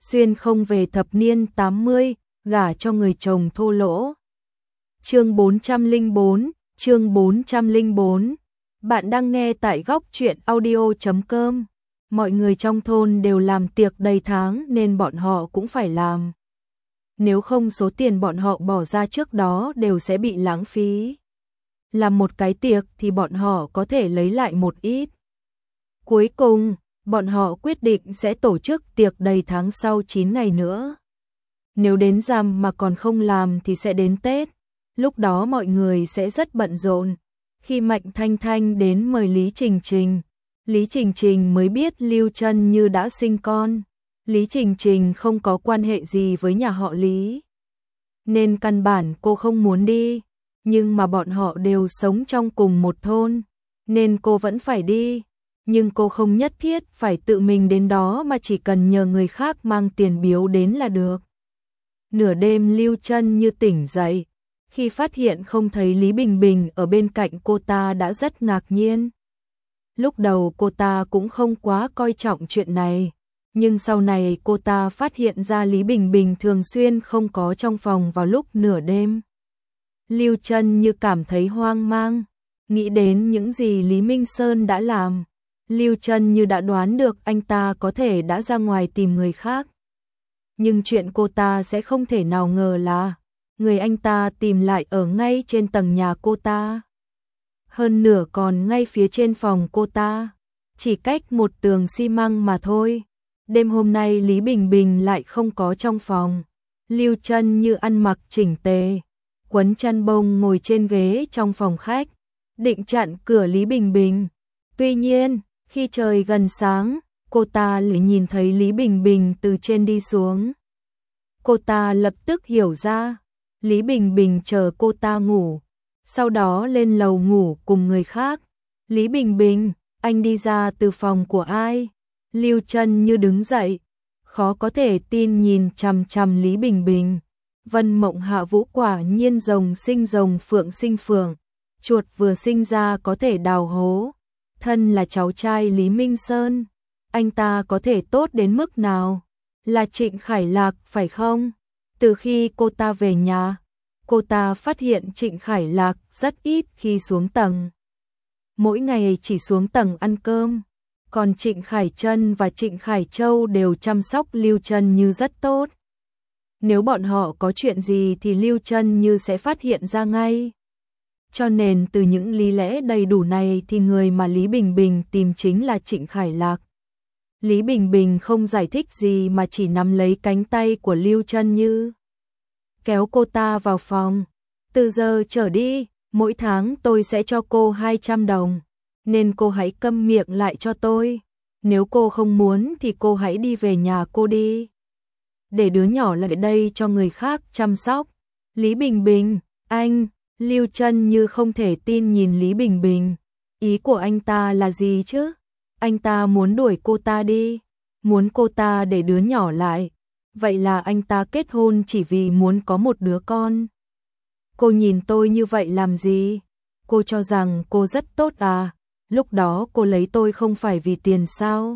xuyên không về thập niên 80, gả cho người chồng thô lỗ. Chương 404. Bạn đang nghe tại góc truyện audio.com. Mọi người trong thôn đều làm tiệc đầy tháng nên bọn họ cũng phải làm. Nếu không số tiền bọn họ bỏ ra trước đó đều sẽ bị lãng phí. Làm một cái tiệc thì bọn họ có thể lấy lại một ít. Cuối cùng, bọn họ quyết định sẽ tổ chức tiệc đầy tháng sau 9 ngày nữa. Nếu đến rằm mà còn không làm thì sẽ đến Tết. Lúc đó mọi người sẽ rất bận rộn. Khi Mạnh Thanh Thanh đến mời Lý Trình Trình, Lý Trình Trình mới biết Lưu Chân Như đã sinh con. Lý Trình Trình không có quan hệ gì với nhà họ Lý, nên căn bản cô không muốn đi. Nhưng mà bọn họ đều sống trong cùng một thôn, nên cô vẫn phải đi. Nhưng cô không nhất thiết phải tự mình đến đó mà chỉ cần nhờ người khác mang tiền biếu đến là được. Nửa đêm Lưu Chân Như tỉnh dậy. Khi phát hiện không thấy Lý Bình Bình ở bên cạnh cô ta đã rất ngạc nhiên. Lúc đầu cô ta cũng không quá coi trọng chuyện này. Nhưng sau này cô ta phát hiện ra Lý Bình Bình thường xuyên không có trong phòng vào lúc nửa đêm. Lưu Chân Như cảm thấy hoang mang, nghĩ đến những gì Lý Minh Sơn đã làm. Lưu Chân Như đã đoán được anh ta có thể đã ra ngoài tìm người khác. Nhưng chuyện cô ta sẽ không thể nào ngờ là người anh ta tìm lại ở ngay trên tầng nhà cô ta. Hơn nửa còn ngay phía trên phòng cô ta, chỉ cách một tường xi măng mà thôi. Đêm hôm nay Lý Bình Bình lại không có trong phòng. Lưu Chân Như ăn mặc chỉnh tề, quấn chăn bông ngồi trên ghế trong phòng khách, định chặn cửa Lý Bình Bình. Tuy nhiên, khi trời gần sáng, cô ta lại nhìn thấy Lý Bình Bình từ trên đi xuống. Cô ta lập tức hiểu ra, Lý Bình Bình chờ cô ta ngủ, sau đó lên lầu ngủ cùng người khác. Lý Bình Bình, anh đi ra từ phòng của ai? Lưu Chân Như đứng dậy, khó có thể tin nhìn chằm chằm Lý Bình Bình. Vân Mộng Hạ Vũ quả nhiên rồng sinh rồng, phượng sinh phượng, chuột vừa sinh ra có thể đào hố. Thân là cháu trai Lý Minh Sơn, anh ta có thể tốt đến mức nào? Là Trịnh Khải Lạc phải không? Từ khi cô ta về nhà, cô ta phát hiện Trịnh Khải Lạc rất ít khi xuống tầng. Mỗi ngày chỉ xuống tầng ăn cơm. Còn Trịnh Khải Trân và Trịnh Khải Châu đều chăm sóc Lưu Chân Như rất tốt. Nếu bọn họ có chuyện gì thì Lưu Chân Như sẽ phát hiện ra ngay. Cho nên từ những lý lẽ đầy đủ này thì người mà Lý Bình Bình tìm chính là Trịnh Khải Lạc. Lý Bình Bình không giải thích gì mà chỉ nắm lấy cánh tay của Lưu Chân Như, kéo cô ta vào phòng. Từ giờ trở đi, mỗi tháng tôi sẽ cho cô 200 đồng. Nên cô hãy câm miệng lại cho tôi. Nếu cô không muốn thì cô hãy đi về nhà cô đi. Để đứa nhỏ lại đây cho người khác chăm sóc. Lý Bình Bình, anh, Lưu Chân Như không thể tin nhìn Lý Bình Bình. Ý của anh ta là gì chứ? Anh ta muốn đuổi cô ta đi, muốn cô ta để đứa nhỏ lại. Vậy là anh ta kết hôn chỉ vì muốn có một đứa con. Cô nhìn tôi như vậy làm gì? Cô cho rằng cô rất tốt à? Lúc đó cô lấy tôi không phải vì tiền sao?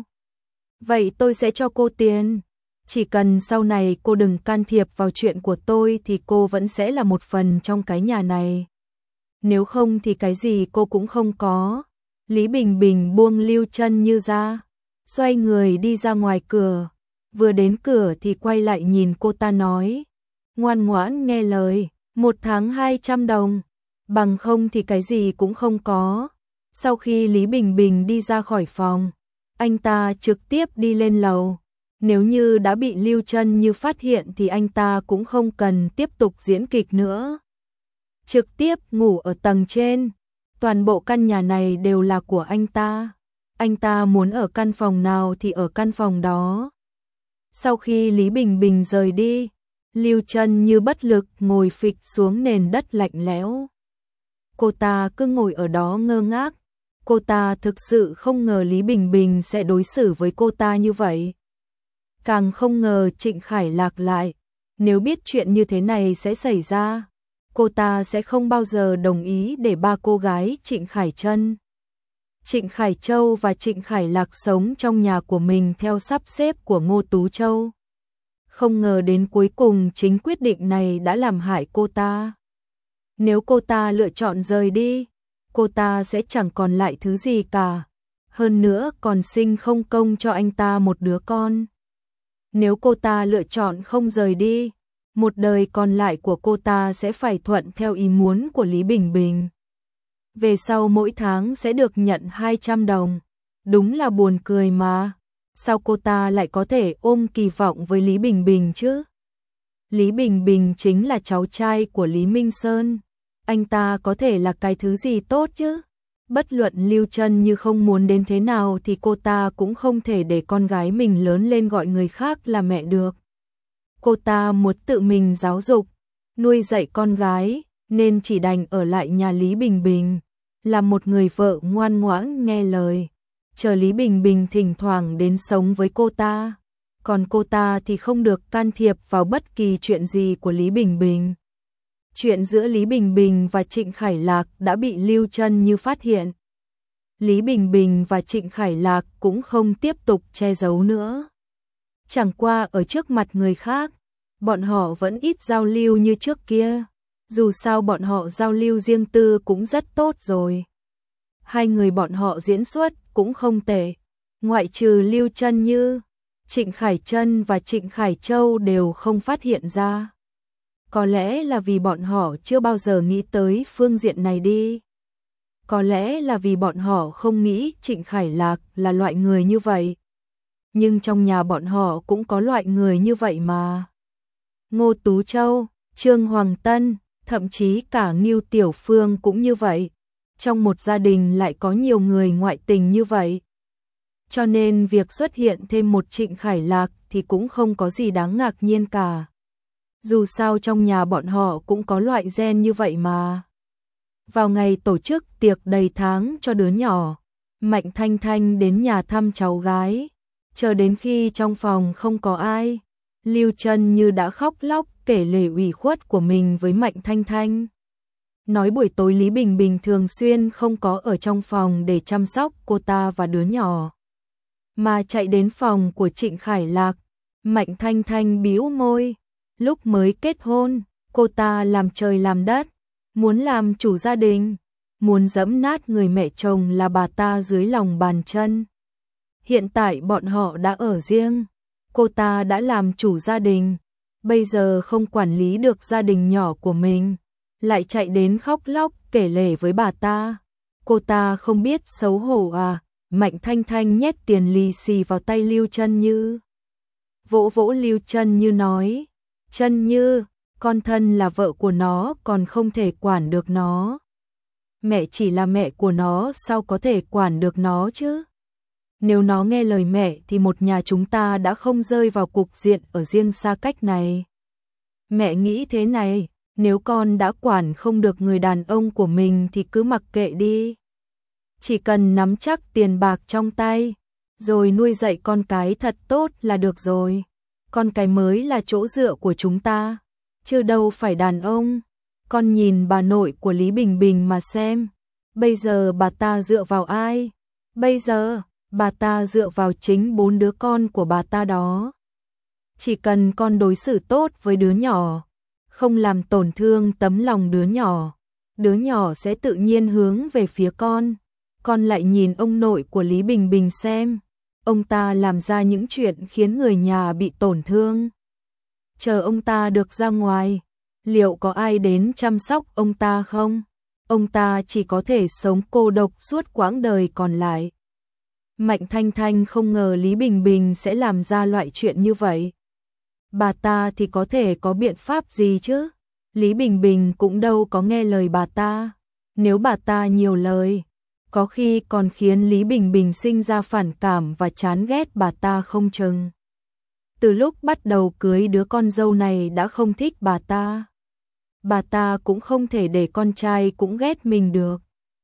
Vậy tôi sẽ cho cô tiền. Chỉ cần sau này cô đừng can thiệp vào chuyện của tôi thì cô vẫn sẽ là một phần trong cái nhà này. Nếu không thì cái gì cô cũng không có. Lý Bình Bình buông Lưu Chân Như ra, xoay người đi ra ngoài cửa. Vừa đến cửa thì quay lại nhìn cô ta nói, ngoan ngoãn nghe lời, một tháng 200 đồng, bằng không thì cái gì cũng không có. Sau khi Lý Bình Bình đi ra khỏi phòng, anh ta trực tiếp đi lên lầu. Nếu như đã bị Lưu Chân Như phát hiện thì anh ta cũng không cần tiếp tục diễn kịch nữa. Trực tiếp ngủ ở tầng trên. Toàn bộ căn nhà này đều là của anh ta. Anh ta muốn ở căn phòng nào thì ở căn phòng đó. Sau khi Lý Bình Bình rời đi, Lưu Chân Như bất lực ngồi phịch xuống nền đất lạnh lẽo. Cô ta cứ ngồi ở đó ngơ ngác. Cô ta thực sự không ngờ Lý Bình Bình sẽ đối xử với cô ta như vậy. Càng không ngờ Trịnh Khải Lạc lại. Nếu biết chuyện như thế này sẽ xảy ra, cô ta sẽ không bao giờ đồng ý để ba cô gái Trịnh Khải Trân, Trịnh Khải Châu và Trịnh Khải Lạc sống trong nhà của mình theo sắp xếp của Ngô Tú Châu. Không ngờ đến cuối cùng chính quyết định này đã làm hại cô ta. Nếu cô ta lựa chọn rời đi, cô ta sẽ chẳng còn lại thứ gì cả. Hơn nữa còn sinh không công cho anh ta một đứa con. Nếu cô ta lựa chọn không rời đi, một đời còn lại của cô ta sẽ phải thuận theo ý muốn của Lý Bình Bình. Về sau mỗi tháng sẽ được nhận 200 đồng. Đúng là buồn cười mà. Sao cô ta lại có thể ôm kỳ vọng với Lý Bình Bình chứ? Lý Bình Bình chính là cháu trai của Lý Minh Sơn. Anh ta có thể là cái thứ gì tốt chứ? Bất luận Lưu Trân Như không muốn đến thế nào thì cô ta cũng không thể để con gái mình lớn lên gọi người khác là mẹ được. Cô ta muốn tự mình giáo dục, nuôi dạy con gái, nên chỉ đành ở lại nhà Lý Bình Bình, là một người vợ ngoan ngoãn nghe lời, chờ Lý Bình Bình thỉnh thoảng đến sống với cô ta. Còn cô ta thì không được can thiệp vào bất kỳ chuyện gì của Lý Bình Bình. Chuyện giữa Lý Bình Bình và Trịnh Khải Lạc đã bị Lưu Trân Như phát hiện. Lý Bình Bình và Trịnh Khải Lạc cũng không tiếp tục che giấu nữa. Chẳng qua ở trước mặt người khác, bọn họ vẫn ít giao lưu như trước kia. Dù sao bọn họ giao lưu riêng tư cũng rất tốt rồi. Hai người bọn họ diễn xuất cũng không tệ. Ngoại trừ Lưu Trân Như, Trịnh Khải Trân và Trịnh Khải Châu đều không phát hiện ra. Có lẽ là vì bọn họ chưa bao giờ nghĩ tới phương diện này đi. Có lẽ là vì bọn họ không nghĩ Trịnh Khải Lạc là loại người như vậy. Nhưng trong nhà bọn họ cũng có loại người như vậy mà. Ngô Tú Châu, Trương Hoàng Tân, thậm chí cả Ngưu Tiểu Phương cũng như vậy. Trong một gia đình lại có nhiều người ngoại tình như vậy. Cho nên việc xuất hiện thêm một Trịnh Khải Lạc thì cũng không có gì đáng ngạc nhiên cả. Dù sao trong nhà bọn họ cũng có loại gen như vậy mà. Vào ngày tổ chức tiệc đầy tháng cho đứa nhỏ, Mạnh Thanh Thanh đến nhà thăm cháu gái. Chờ đến khi trong phòng không có ai, Lưu Trân Như đã khóc lóc kể lể ủy khuất của mình với Mạnh Thanh Thanh. Nói buổi tối Lý Bình Bình thường xuyên không có ở trong phòng để chăm sóc cô ta và đứa nhỏ, mà chạy đến phòng của Trịnh Khải Lạc. Mạnh Thanh Thanh bĩu môi. Lúc mới kết hôn, cô ta làm trời làm đất, muốn làm chủ gia đình, muốn giẫm nát người mẹ chồng là bà ta dưới lòng bàn chân. Hiện tại bọn họ đã ở riêng, cô ta đã làm chủ gia đình, bây giờ không quản lý được gia đình nhỏ của mình, lại chạy đến khóc lóc kể lể với bà ta. Cô ta không biết xấu hổ à? Mạnh Thanh Thanh nhét tiền lì xì vào tay Lưu Trân Như. Vỗ vỗ Lưu Trân Như nói, Trân Như, con thân là vợ của nó còn không thể quản được nó. Mẹ chỉ là mẹ của nó sao có thể quản được nó chứ? Nếu nó nghe lời mẹ thì một nhà chúng ta đã không rơi vào cục diện ở riêng xa cách này. Mẹ nghĩ thế này, nếu con đã quản không được người đàn ông của mình thì cứ mặc kệ đi. Chỉ cần nắm chắc tiền bạc trong tay, rồi nuôi dạy con cái thật tốt là được rồi. Con cái mới là chỗ dựa của chúng ta, chứ đâu phải đàn ông. Con nhìn bà nội của Lý Bình Bình mà xem, bây giờ bà ta dựa vào ai? Bây giờ, bà ta dựa vào chính 4 đứa con của bà ta đó. Chỉ cần con đối xử tốt với đứa nhỏ, không làm tổn thương tấm lòng đứa nhỏ sẽ tự nhiên hướng về phía con. Con lại nhìn ông nội của Lý Bình Bình xem, ông ta làm ra những chuyện khiến người nhà bị tổn thương. Chờ ông ta được ra ngoài, liệu có ai đến chăm sóc ông ta không? Ông ta chỉ có thể sống cô độc suốt quãng đời còn lại. Mạnh Thanh Thanh không ngờ Lý Bình Bình sẽ làm ra loại chuyện như vậy. Bà ta thì có thể có biện pháp gì chứ? Lý Bình Bình cũng đâu có nghe lời bà ta. Nếu bà ta nhiều lời, có khi còn khiến Lý Bình Bình sinh ra phản cảm và chán ghét bà ta không chừng. Từ lúc bắt đầu cưới đứa con dâu này đã không thích bà ta. Bà ta cũng không thể để con trai cũng ghét mình được.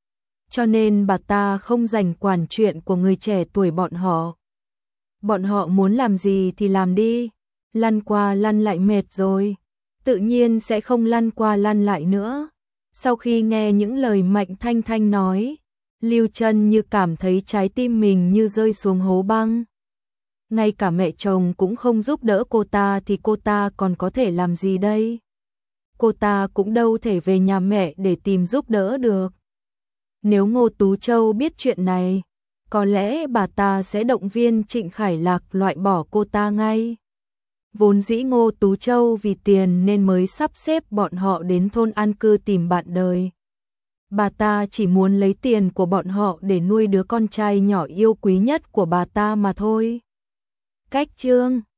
Cho nên bà ta không rảnh quản chuyện của người trẻ tuổi bọn họ. Bọn họ muốn làm gì thì làm đi, lăn qua lăn lại mệt rồi, tự nhiên sẽ không lăn qua lăn lại nữa. Sau khi nghe những lời Mạnh Thanh Thanh nói, Lưu Trân Như cảm thấy trái tim mình như rơi xuống hố băng. ngay cả mẹ chồng cũng không giúp đỡ cô ta thì cô ta còn có thể làm gì đây? Cô ta cũng đâu thể về nhà mẹ để tìm giúp đỡ được. Nếu Ngô Tú Châu biết chuyện này, có lẽ bà ta sẽ động viên Trịnh Khải Lạc loại bỏ cô ta ngay. Vốn dĩ Ngô Tú Châu vì tiền nên mới sắp xếp bọn họ đến thôn an cư tìm bạn đời. Bà ta chỉ muốn lấy tiền của bọn họ để nuôi đứa con trai nhỏ yêu quý nhất của bà ta mà thôi. Cách chương